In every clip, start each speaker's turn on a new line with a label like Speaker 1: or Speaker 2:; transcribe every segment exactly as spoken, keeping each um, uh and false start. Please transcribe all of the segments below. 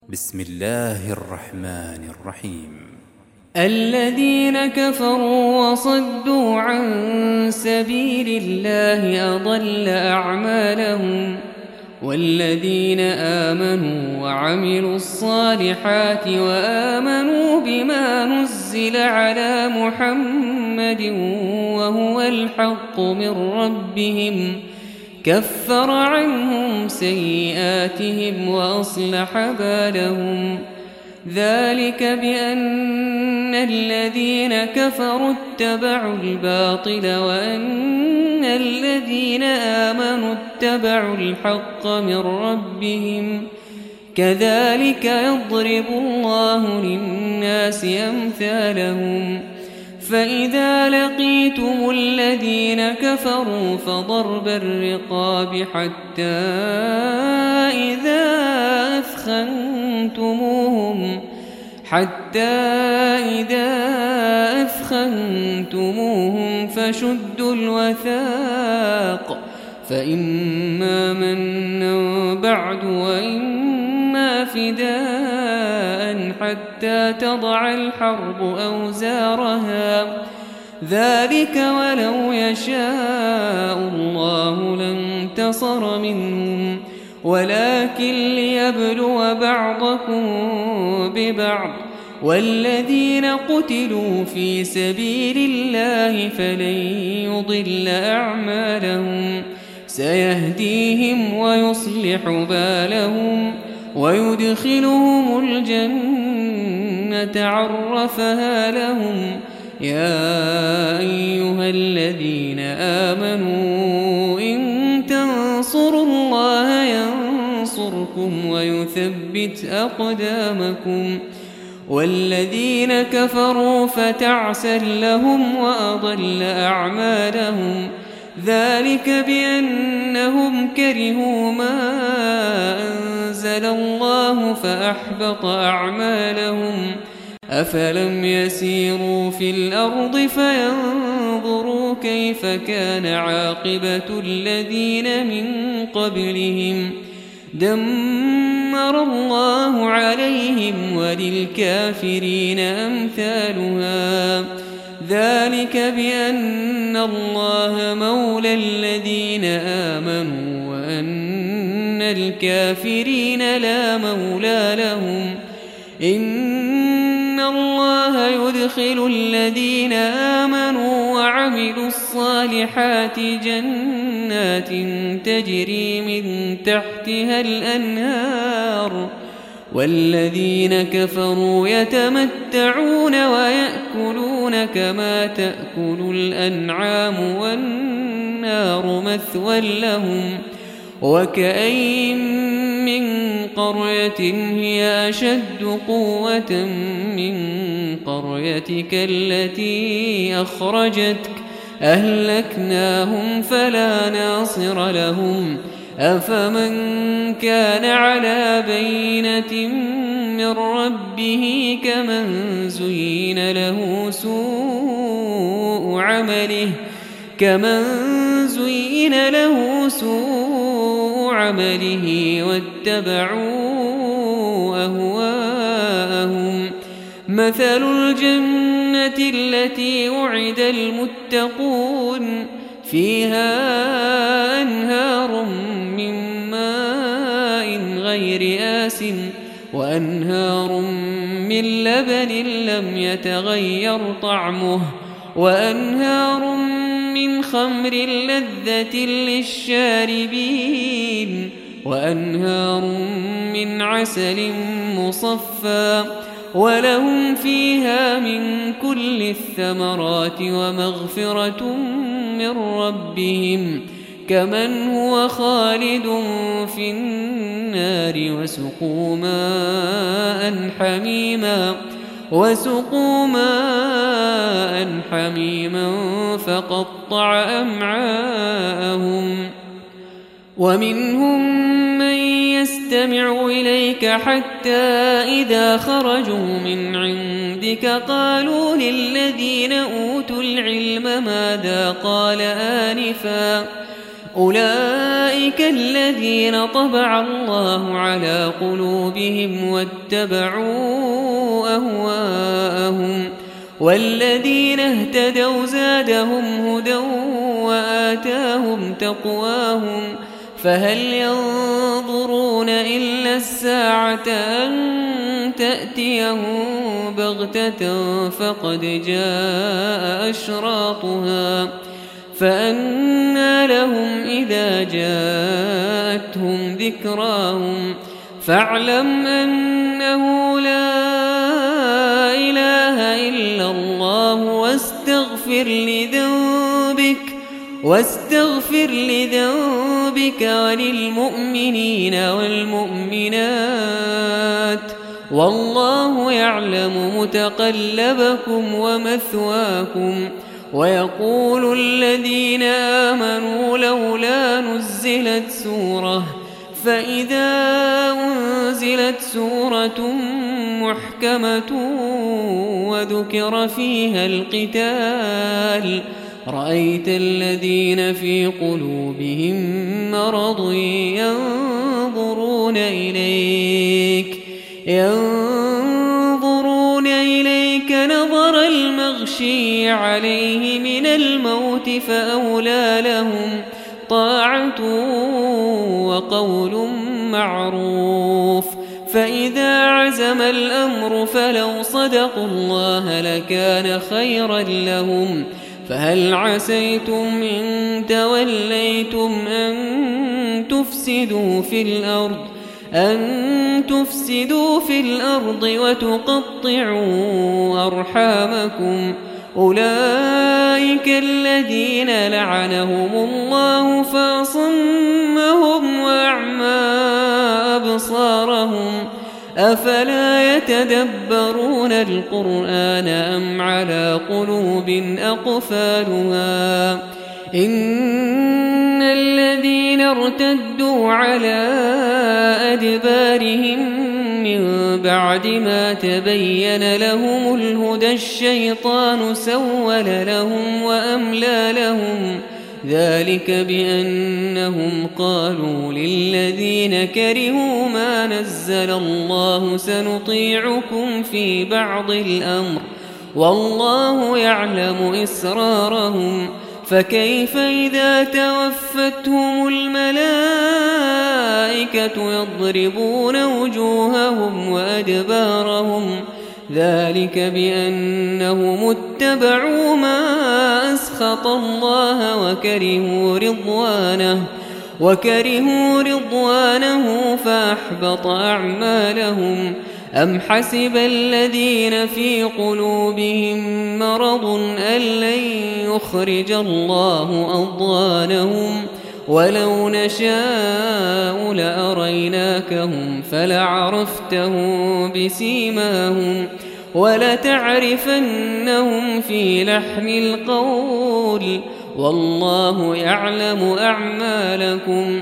Speaker 1: بسم الله الرحمن الرحيم.
Speaker 2: الذين كفروا وصدوا عن سبيل الله أضل أعمالهم والذين آمنوا وعملوا الصالحات وآمنوا بما نزل على محمد وهو الحق من ربهم كفر عنهم سيئاتهم وأصلح بالهم ذلك بأن الذين كفروا اتبعوا الباطل وأن الذين آمنوا اتبعوا الحق من ربهم كذلك يضرب الله للناس أمثالهم فإذا لقيتم الذين كفروا فضرب الرقاب حتى إذا أثخنتموهم حتى إذا أثخنتموهم فشدوا الوثاق فإما منا بعد وإما فداء حتى تضع الحرب أوزارها ذلك ولو يشاء الله لانتصر منهم ولكن ليبلو بعضكم ببعض والذين قتلوا في سبيل الله فلن يضل أعمالهم سيهديهم ويصلح بالهم ويدخلهم الجنة عرفها لهم يا أيها الذين آمنوا إن تنصروا الله ينصركم ويثبت أقدامكم والذين كفروا فتعسا لهم وأضل أعمالهم ذلك بأنهم كرهوا ما أنزل الله فأحبط أعمالهم أفلم يسيروا في الأرض فينظروا كيف كان عاقبة الذين من قبلهم دمر الله عليهم وللكافرين أمثالها ذلك بأن الله مولى الذين آمنوا وأن الكافرين لا مولى لهم إن الله يدخل الذين آمنوا وعملوا الصالحات جنات تجري من تحتها الأنهار والذين كفروا يتمتعون ويأكلون كما تأكل الأنعام والنار مثوى لهم وكأين من قرية هي أشد قوة من قريتك التي أخرجتك أهلكناهم فلا ناصر لهم أفمن كان على بينة من ربه كمن زين له سوء عمله كمن زين له سوء عمله واتبعوا أهواءهم مثل الجنة التي وعد المتقون فيها أنهار من ماء غير آسٍ وأنهار من لبن لم يتغير طعمه وأنهار من خمر لذة للشاربين وأنهار من عسل مصفى ولهم فيها من كل الثمرات ومغفرة من ربهم كمن هو خالد في النار وسقوا ماء حميما وسقوا ماء حميما فقطع أمعاءهم ومنهم من يستمع إليك حتى إذا خرجوا من عندك قالوا للذين أوتوا العلم ماذا قال آنفا أولئك الذين طبع الله على قلوبهم واتبعوا أهواءهم والذين اهتدوا زادهم هدى وآتاهم تقواهم فهل ينظرون إلا الساعة أن تأتيهم بغتة فقد جاء أشراطها فأنى لهم إذا جاءتهم ذكراهم فاعلم أنه لا إله إلا الله واستغفر لذنبك واستغفر لذنبك وللمؤمنين والمؤمنات والله يعلم متقلبكم ومثواكم ويقول الذين آمنوا لولا نزلت سورة فإذا أنزلت سورة محكمة وذكر فيها القتال رأيت الذين في قلوبهم مرض ينظرون إليك ينظرون إليك نظر المغشي عليه من الموت فأولى لهم طاعة وقول معروف فإذا عزم الأمر فلو صدقوا الله لكان خيرا لهم فهل عسيتم إن توليتم أن تفسدوا في الأرض أن تفسدوا في الأرض وتقطعوا أرحامكم أولئك الذين لعنهم الله فأصمهم وأعمى أبصارهم أفلا يتدبرون القرآن أم على قلوب أقفالها إن الذين ارتدوا على أدبارهم من بعد ما تبين لهم الهدى الشيطان سول لهم وأملى لهم ذلك بأنهم قالوا للذين كرهوا ما نزل الله سنطيعكم في بعض الأمر والله يعلم إسرارهم فكيف إذا توفتهم الملائكة يضربون وجوههم وأدبارهم ذلك بأنهم اتبعوا ما أسخط الله وكرهوا رضوانه وكرهوا رضوانه فأحبط أعمالهم أم حسب الذين في قلوبهم مرض أن لن يخرج الله أضغانهم ولو نشاء لأريناكهم فلعرفتهم بسيماهم ولتعرفنهم في لحن القول والله يعلم أعمالكم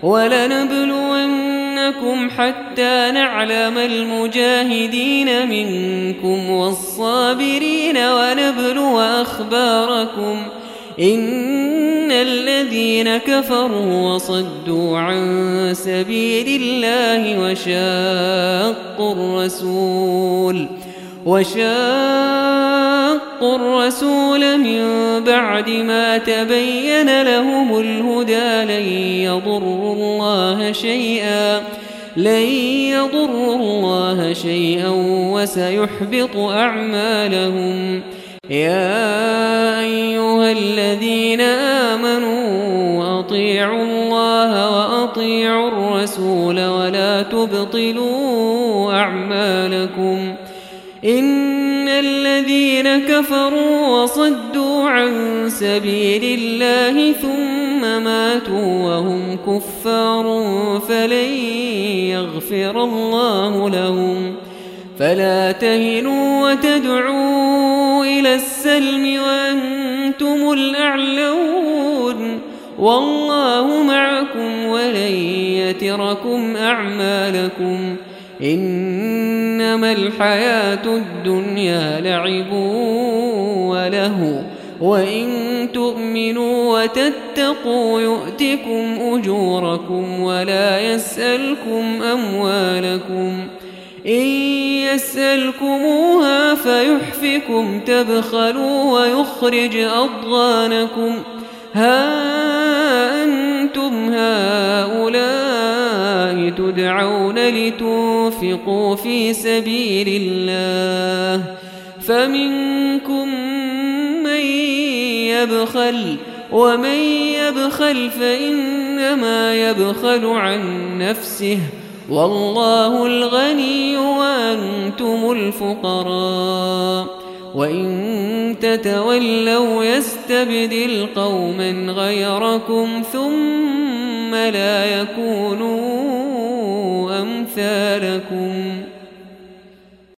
Speaker 2: ولنبلونكم حتى نعلم المجاهدين منكم والصابرين ونبلو أخباركم إن الذين كفروا وصدوا عن سبيل الله وشاقوا الرسول وشاقوا الرسول من بعد ما تبين لهم الهدى لن يضروا الله شيئا لن يضروا الله شيئا وسيحبط أعمالهم يا أيها الذين آمنوا أطيعوا الله وأطيعوا الرسول ولا تبطلوا أعمالكم إن الذين كفروا وصدوا عن سبيل الله ثم ماتوا وهم كفار فلن يغفر الله لهم فلا تهنوا وتدعوا إلى السلم وأنتم الأعلون والله معكم ولن يتركم أعمالكم إنما الحياة الدنيا لعب وله وإن تؤمنوا وتتقوا يؤتكم أجوركم ولا يسألكم أموالكم إن يسألكموها فيحفكم تبخلوا ويخرج أضغانكم ها أنتم هؤلاء تدعون لتنفقوا في سبيل الله فمنكم من يبخل ومن يبخل فإنما يبخل عن نفسه والله الغني وأنتم الفقراء وإن تتولوا يستبدل قوما غيركم ثم لا يكونوا أمثالكم